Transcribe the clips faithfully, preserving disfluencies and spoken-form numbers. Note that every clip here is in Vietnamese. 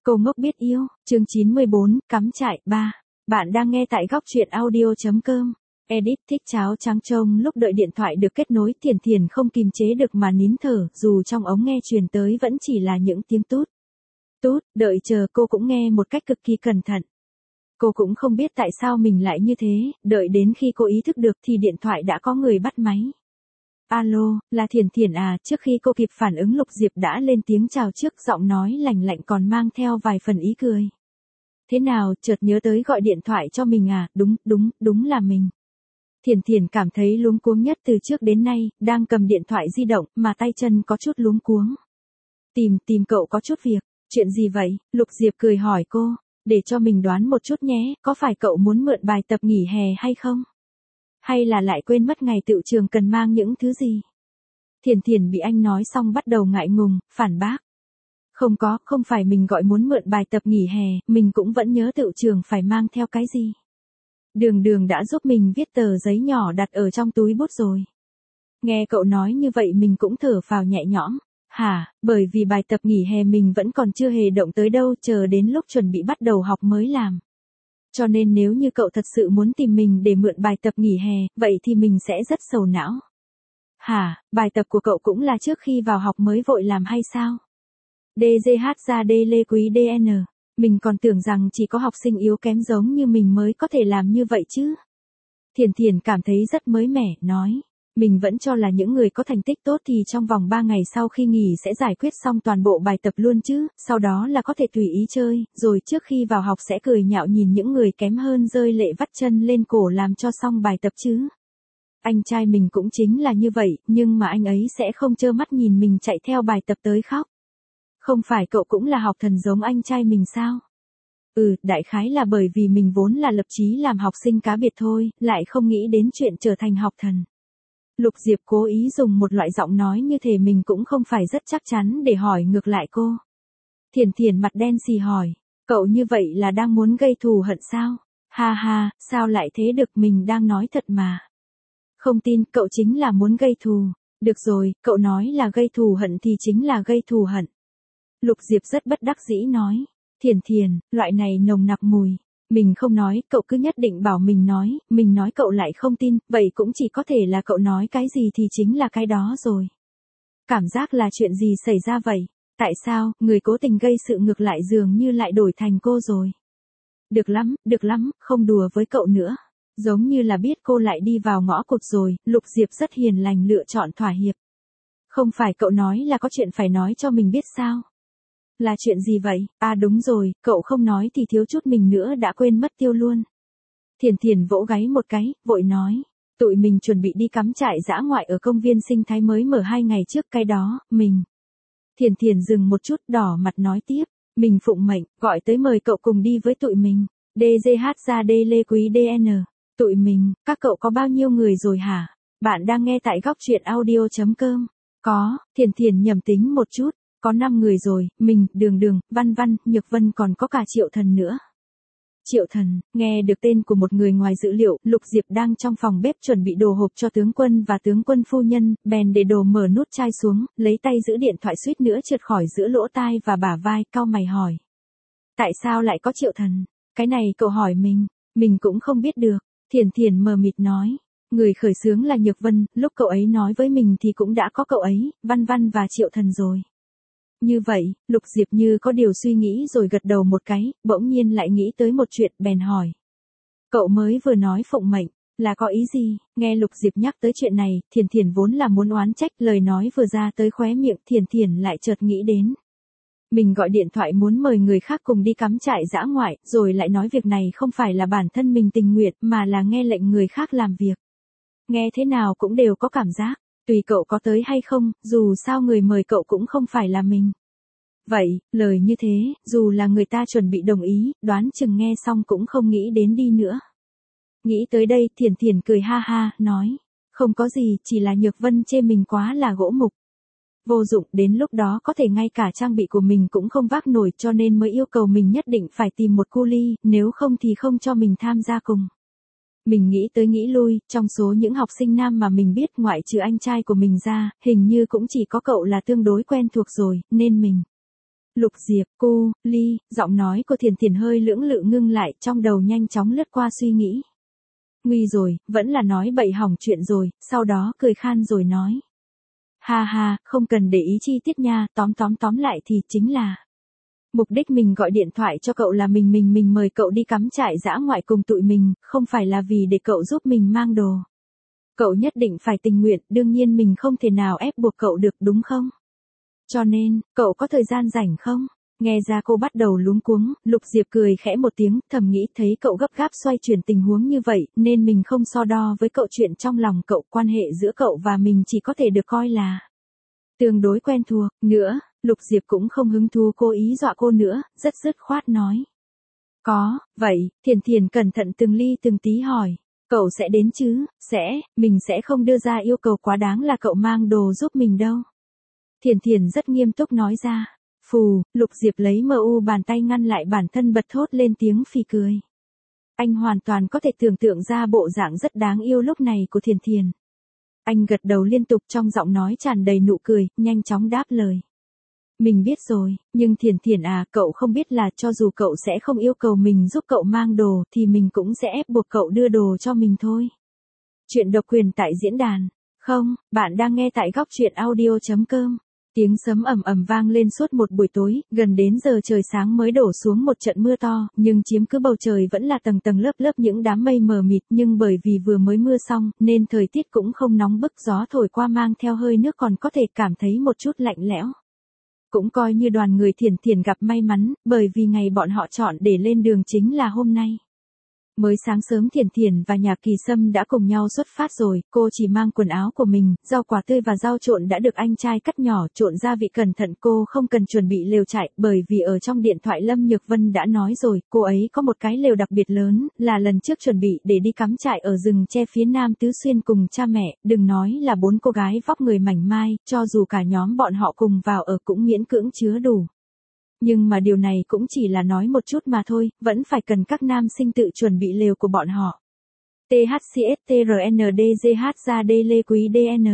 Cô ngốc biết yêu, chương chín mươi bốn, cắm trại, ba. Bạn đang nghe tại góc truyện audio.com. Edit thích cháo trắng trông lúc đợi điện thoại được kết nối Thiền Thiền không kìm chế được mà nín thở, dù trong ống nghe truyền tới vẫn chỉ là những tiếng tút. Tút, đợi chờ cô cũng nghe một cách cực kỳ cẩn thận. Cô cũng không biết tại sao mình lại như thế, đợi đến khi cô ý thức được thì điện thoại đã có người bắt máy. Alo, là Thiền Thiền à, trước khi cô kịp phản ứng Lục Diệp đã lên tiếng chào trước, giọng nói lành lạnh còn mang theo vài phần ý cười. Thế nào, chợt nhớ tới gọi điện thoại cho mình à, đúng, đúng, đúng là mình. Thiền Thiền cảm thấy luống cuống nhất từ trước đến nay, đang cầm điện thoại di động, mà tay chân có chút luống cuống. Tìm, tìm cậu có chút việc, chuyện gì vậy, Lục Diệp cười hỏi cô, để cho mình đoán một chút nhé, có phải cậu muốn mượn bài tập nghỉ hè hay không? Hay là lại quên mất ngày tựu trường cần mang những thứ gì? Thiền Thiền bị anh nói xong bắt đầu ngại ngùng, phản bác. Không có, không phải mình gọi muốn mượn bài tập nghỉ hè, mình cũng vẫn nhớ tựu trường phải mang theo cái gì. Đường Đường đã giúp mình viết tờ giấy nhỏ đặt ở trong túi bút rồi. Nghe cậu nói như vậy mình cũng thở phào nhẹ nhõm. Hả, bởi vì bài tập nghỉ hè mình vẫn còn chưa hề động tới đâu, chờ đến lúc chuẩn bị bắt đầu học mới làm. Cho nên nếu như cậu thật sự muốn tìm mình để mượn bài tập nghỉ hè, vậy thì mình sẽ rất sầu não. Hả, bài tập của cậu cũng là trước khi vào học mới vội làm hay sao? đê giê hát ra đê lê quý đê en, mình còn tưởng rằng chỉ có học sinh yếu kém giống như mình mới có thể làm như vậy chứ. Thiền Thiền cảm thấy rất mới mẻ, nói. Mình vẫn cho là những người có thành tích tốt thì trong vòng ba ngày sau khi nghỉ sẽ giải quyết xong toàn bộ bài tập luôn chứ, sau đó là có thể tùy ý chơi, rồi trước khi vào học sẽ cười nhạo nhìn những người kém hơn rơi lệ vắt chân lên cổ làm cho xong bài tập chứ. Anh trai mình cũng chính là như vậy, nhưng mà anh ấy sẽ không trơ mắt nhìn mình chạy theo bài tập tới khóc. Không phải cậu cũng là học thần giống anh trai mình sao? Ừ, đại khái là bởi vì mình vốn là lập chí làm học sinh cá biệt thôi, lại không nghĩ đến chuyện trở thành học thần. Lục Diệp cố ý dùng một loại giọng nói như thể mình cũng không phải rất chắc chắn để hỏi ngược lại cô. Thiền Thiền mặt đen xì hỏi, cậu như vậy là đang muốn gây thù hận sao? Ha ha, sao lại thế được, mình đang nói thật mà. Không tin, cậu chính là muốn gây thù. Được rồi, cậu nói là gây thù hận thì chính là gây thù hận. Lục Diệp rất bất đắc dĩ nói, Thiền Thiền, loại này nồng nặc mùi. Mình không nói, cậu cứ nhất định bảo mình nói, mình nói cậu lại không tin, vậy cũng chỉ có thể là cậu nói cái gì thì chính là cái đó rồi. Cảm giác là chuyện gì xảy ra vậy? Tại sao, người cố tình gây sự ngược lại dường như lại đổi thành cô rồi? Được lắm, được lắm, không đùa với cậu nữa. Giống như là biết cô lại đi vào ngõ cụt rồi, Lục Diệp rất hiền lành lựa chọn thỏa hiệp. Không phải cậu nói là có chuyện phải nói cho mình biết sao? Là chuyện gì vậy? À đúng rồi, cậu không nói thì thiếu chút mình nữa đã quên mất tiêu luôn. Thiền Thiền vỗ gáy một cái, vội nói. Tụi mình chuẩn bị đi cắm trại dã ngoại ở công viên sinh thái mới mở hai ngày trước cái đó, mình. Thiền Thiền dừng một chút đỏ mặt nói tiếp. Mình phụng mệnh, gọi tới mời cậu cùng đi với tụi mình. đê giê hát ra đê lê quý đê en. Tụi mình, các cậu có bao nhiêu người rồi hả? Bạn đang nghe tại góc truyện audio.com. Có, Thiền Thiền nhầm tính một chút. Có năm người rồi, mình, Đường Đường, Văn Văn, Nhược Vân còn có cả Triệu Thần nữa. Triệu Thần, nghe được tên của một người ngoài dữ liệu, Lục Diệp đang trong phòng bếp chuẩn bị đồ hộp cho tướng quân và tướng quân phu nhân, bèn để đồ mở nút chai xuống, lấy tay giữ điện thoại suýt nữa trượt khỏi giữa lỗ tai và bả vai, cau mày hỏi. Tại sao lại có Triệu Thần? Cái này cậu hỏi mình, mình cũng không biết được. Thiền Thiền mờ mịt nói. Người khởi xướng là Nhược Vân, lúc cậu ấy nói với mình thì cũng đã có cậu ấy, Văn Văn và Triệu Thần rồi. Như vậy, Lục Diệp như có điều suy nghĩ rồi gật đầu một cái, bỗng nhiên lại nghĩ tới một chuyện, bèn hỏi. Cậu mới vừa nói phụng mệnh, là có ý gì? Nghe Lục Diệp nhắc tới chuyện này, Thiền Thiền vốn là muốn oán trách, lời nói vừa ra tới khóe miệng, Thiền Thiền lại chợt nghĩ đến. Mình gọi điện thoại muốn mời người khác cùng đi cắm trại dã ngoại, rồi lại nói việc này không phải là bản thân mình tình nguyện, mà là nghe lệnh người khác làm việc. Nghe thế nào cũng đều có cảm giác. Tùy cậu có tới hay không, dù sao người mời cậu cũng không phải là mình. Vậy, lời như thế, dù là người ta chuẩn bị đồng ý, đoán chừng nghe xong cũng không nghĩ đến đi nữa. Nghĩ tới đây, Thiền Thiền cười ha ha, nói. Không có gì, chỉ là Nhược Vân chê mình quá là gỗ mục. Vô dụng, đến lúc đó có thể ngay cả trang bị của mình cũng không vác nổi, cho nên mới yêu cầu mình nhất định phải tìm một cu ly, nếu không thì không cho mình tham gia cùng. Mình nghĩ tới nghĩ lui, trong số những học sinh nam mà mình biết ngoại trừ anh trai của mình ra, hình như cũng chỉ có cậu là tương đối quen thuộc rồi, nên mình. Lục Diệp, cô, Ly, giọng nói của Thiền Thiền hơi lưỡng lự ngưng lại, trong đầu nhanh chóng lướt qua suy nghĩ. Nguy rồi, vẫn là nói bậy hỏng chuyện rồi, sau đó cười khan rồi nói. Ha ha, không cần để ý chi tiết nha, tóm tóm tóm lại thì chính là. Mục đích mình gọi điện thoại cho cậu là mình mình mình mời cậu đi cắm trại dã ngoại cùng tụi mình, không phải là vì để cậu giúp mình mang đồ. Cậu nhất định phải tình nguyện, đương nhiên mình không thể nào ép buộc cậu được đúng không? Cho nên, cậu có thời gian rảnh không? Nghe ra cô bắt đầu luống cuống, Lục Diệp cười khẽ một tiếng, thầm nghĩ thấy cậu gấp gáp xoay chuyển tình huống như vậy, nên mình không so đo với cậu chuyện trong lòng cậu, quan hệ giữa cậu và mình chỉ có thể được coi là tương đối quen thuộc. Nữa, Lục Diệp cũng không hứng thú cố ý dọa cô nữa, rất dứt khoát nói. Có, vậy, Thiền Thiền cẩn thận từng ly từng tí hỏi. Cậu sẽ đến chứ? Sẽ, mình sẽ không đưa ra yêu cầu quá đáng là cậu mang đồ giúp mình đâu. Thiền Thiền rất nghiêm túc nói ra. Phù, Lục Diệp lấy mờ u bàn tay ngăn lại bản thân bật thốt lên tiếng phì cười. Anh hoàn toàn có thể tưởng tượng ra bộ dạng rất đáng yêu lúc này của Thiền Thiền. Anh gật đầu liên tục trong giọng nói tràn đầy nụ cười, nhanh chóng đáp lời. Mình biết rồi, nhưng Thiền Thiền à, cậu không biết là cho dù cậu sẽ không yêu cầu mình giúp cậu mang đồ thì mình cũng sẽ ép buộc cậu đưa đồ cho mình thôi. Chuyện độc quyền tại diễn đàn. Không, bạn đang nghe tại góc truyện audio chấm com. Tiếng sấm ầm ầm vang lên suốt một buổi tối, gần đến giờ trời sáng mới đổ xuống một trận mưa to, nhưng chiếm cứ bầu trời vẫn là tầng tầng lớp lớp những đám mây mờ mịt, nhưng bởi vì vừa mới mưa xong, nên thời tiết cũng không nóng bức, gió thổi qua mang theo hơi nước còn có thể cảm thấy một chút lạnh lẽo. Cũng coi như đoàn người Thiền Thiền gặp may mắn, bởi vì ngày bọn họ chọn để lên đường chính là hôm nay. Mới sáng sớm Thiền Thiền và nhà Kỳ Sâm đã cùng nhau xuất phát rồi, cô chỉ mang quần áo của mình, rau quả tươi và rau trộn đã được anh trai cắt nhỏ, trộn gia vị cẩn thận, cô không cần chuẩn bị lều trại, bởi vì ở trong điện thoại Lâm Nhược Vân đã nói rồi, cô ấy có một cái lều đặc biệt lớn, là lần trước chuẩn bị để đi cắm trại ở rừng tre phía Nam Tứ Xuyên cùng cha mẹ, đừng nói là bốn cô gái vóc người mảnh mai, cho dù cả nhóm bọn họ cùng vào ở cũng miễn cưỡng chứa đủ. Nhưng mà điều này cũng chỉ là nói một chút mà thôi, vẫn phải cần các nam sinh tự chuẩn bị lều của bọn họ. tê hát xê ét tê rờ en đê giê hát ra đê lê quý đê en.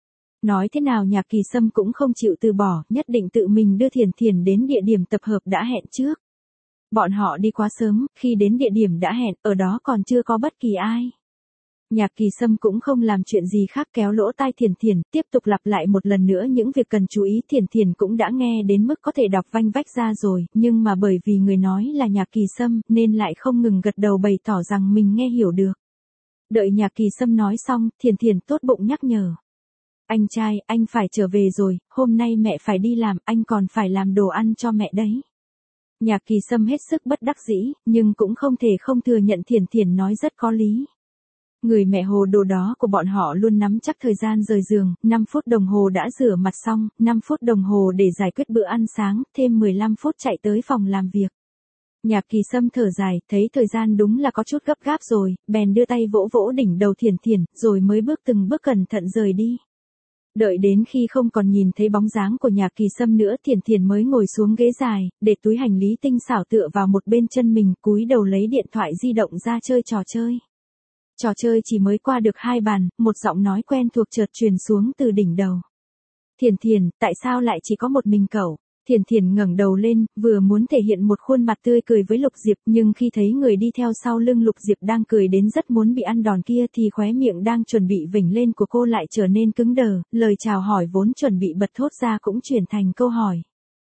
Nói thế nào nhà Kỳ Sâm cũng không chịu từ bỏ, nhất định tự mình đưa Thiền Thiền đến địa điểm tập hợp đã hẹn trước. Bọn họ đi quá sớm, khi đến địa điểm đã hẹn, ở đó còn chưa có bất kỳ ai. Nhạc Kỳ Sâm cũng không làm chuyện gì khác, kéo lỗ tai Thiền Thiền, tiếp tục lặp lại một lần nữa những việc cần chú ý. Thiền Thiền cũng đã nghe đến mức có thể đọc vanh vách ra rồi, nhưng mà bởi vì người nói là Nhạc Kỳ Sâm, nên lại không ngừng gật đầu bày tỏ rằng mình nghe hiểu được. Đợi Nhạc Kỳ Sâm nói xong, Thiền Thiền tốt bụng nhắc nhở. Anh trai, anh phải trở về rồi, hôm nay mẹ phải đi làm, anh còn phải làm đồ ăn cho mẹ đấy. Nhạc Kỳ Sâm hết sức bất đắc dĩ, nhưng cũng không thể không thừa nhận Thiền Thiền nói rất có lý. Người mẹ hồ đồ đó của bọn họ luôn nắm chắc thời gian rời giường, năm phút đồng hồ đã rửa mặt xong, năm phút đồng hồ để giải quyết bữa ăn sáng, thêm mười lăm phút chạy tới phòng làm việc. Nhạc Kỳ Sâm thở dài, thấy thời gian đúng là có chút gấp gáp rồi, bèn đưa tay vỗ vỗ đỉnh đầu Thiền Thiền, rồi mới bước từng bước cẩn thận rời đi. Đợi đến khi không còn nhìn thấy bóng dáng của Nhạc Kỳ Sâm nữa, Thiền Thiền mới ngồi xuống ghế dài, để túi hành lý tinh xảo tựa vào một bên chân mình, cúi đầu lấy điện thoại di động ra chơi trò chơi. Trò chơi chỉ mới qua được hai bàn, một giọng nói quen thuộc chợt truyền xuống từ đỉnh đầu. Thiền Thiền, tại sao lại chỉ có một mình cậu? Thiền Thiền ngẩng đầu lên, vừa muốn thể hiện một khuôn mặt tươi cười với Lục Diệp, nhưng khi thấy người đi theo sau lưng Lục Diệp đang cười đến rất muốn bị ăn đòn kia thì khóe miệng đang chuẩn bị vểnh lên của cô lại trở nên cứng đờ, lời chào hỏi vốn chuẩn bị bật thốt ra cũng chuyển thành câu hỏi.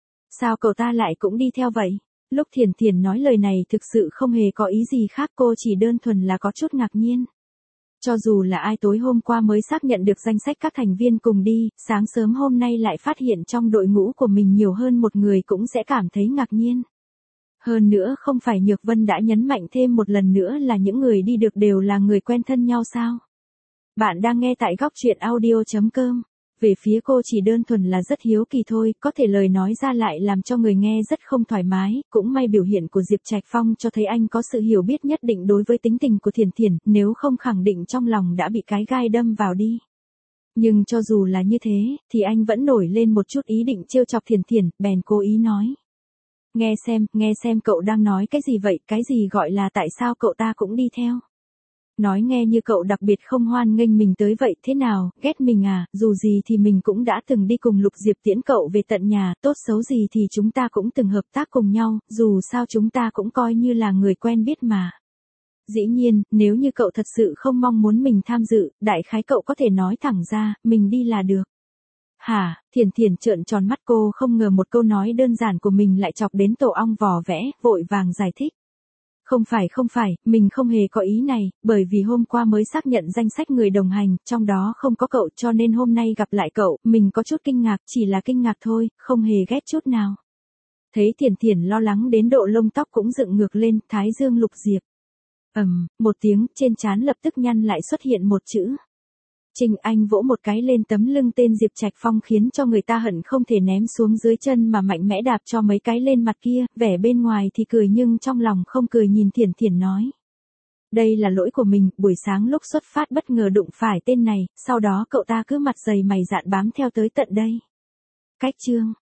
Sao cậu ta lại cũng đi theo vậy? Lúc Thiền Thiền nói lời này thực sự không hề có ý gì khác, cô chỉ đơn thuần là có chút ngạc nhiên. Cho dù là ai tối hôm qua mới xác nhận được danh sách các thành viên cùng đi, sáng sớm hôm nay lại phát hiện trong đội ngũ của mình nhiều hơn một người cũng sẽ cảm thấy ngạc nhiên. Hơn nữa không phải Nhược Vân đã nhấn mạnh thêm một lần nữa là những người đi được đều là người quen thân nhau sao? Bạn đang nghe tại góc truyện audio chấm com. Về phía cô chỉ đơn thuần là rất hiếu kỳ thôi, có thể lời nói ra lại làm cho người nghe rất không thoải mái, cũng may biểu hiện của Diệp Trạch Phong cho thấy anh có sự hiểu biết nhất định đối với tính tình của Thiền Thiền, nếu không khẳng định trong lòng đã bị cái gai đâm vào đi. Nhưng cho dù là như thế, thì anh vẫn nổi lên một chút ý định trêu chọc Thiền Thiền, bèn cố ý nói. Nghe xem, nghe xem cậu đang nói cái gì vậy, cái gì gọi là tại sao cậu ta cũng đi theo. Nói nghe như cậu đặc biệt không hoan nghênh mình tới vậy thế nào, ghét mình à, dù gì thì mình cũng đã từng đi cùng Lục Diệp tiễn cậu về tận nhà, tốt xấu gì thì chúng ta cũng từng hợp tác cùng nhau, dù sao chúng ta cũng coi như là người quen biết mà. Dĩ nhiên, nếu như cậu thật sự không mong muốn mình tham dự, đại khái cậu có thể nói thẳng ra, mình đi là được. Hả, Thiển Thiển trợn tròn mắt, cô không ngờ một câu nói đơn giản của mình lại chọc đến tổ ong vò vẽ, vội vàng giải thích. Không phải không phải, mình không hề có ý này, bởi vì hôm qua mới xác nhận danh sách người đồng hành, trong đó không có cậu cho nên hôm nay gặp lại cậu, mình có chút kinh ngạc, chỉ là kinh ngạc thôi, không hề ghét chút nào. Thấy Thiển Thiển lo lắng đến độ lông tóc cũng dựng ngược lên, thái dương Lục Diệp. Ầm, một tiếng, trên trán lập tức nhăn lại xuất hiện một chữ. Trình Anh vỗ một cái lên tấm lưng tên Diệp Trạch Phong khiến cho người ta hận không thể ném xuống dưới chân mà mạnh mẽ đạp cho mấy cái lên mặt kia, vẻ bên ngoài thì cười nhưng trong lòng không cười, nhìn Thiển Thiển nói. Đây là lỗi của mình, buổi sáng lúc xuất phát bất ngờ đụng phải tên này, sau đó cậu ta cứ mặt dày mày dạn bám theo tới tận đây. Cách chương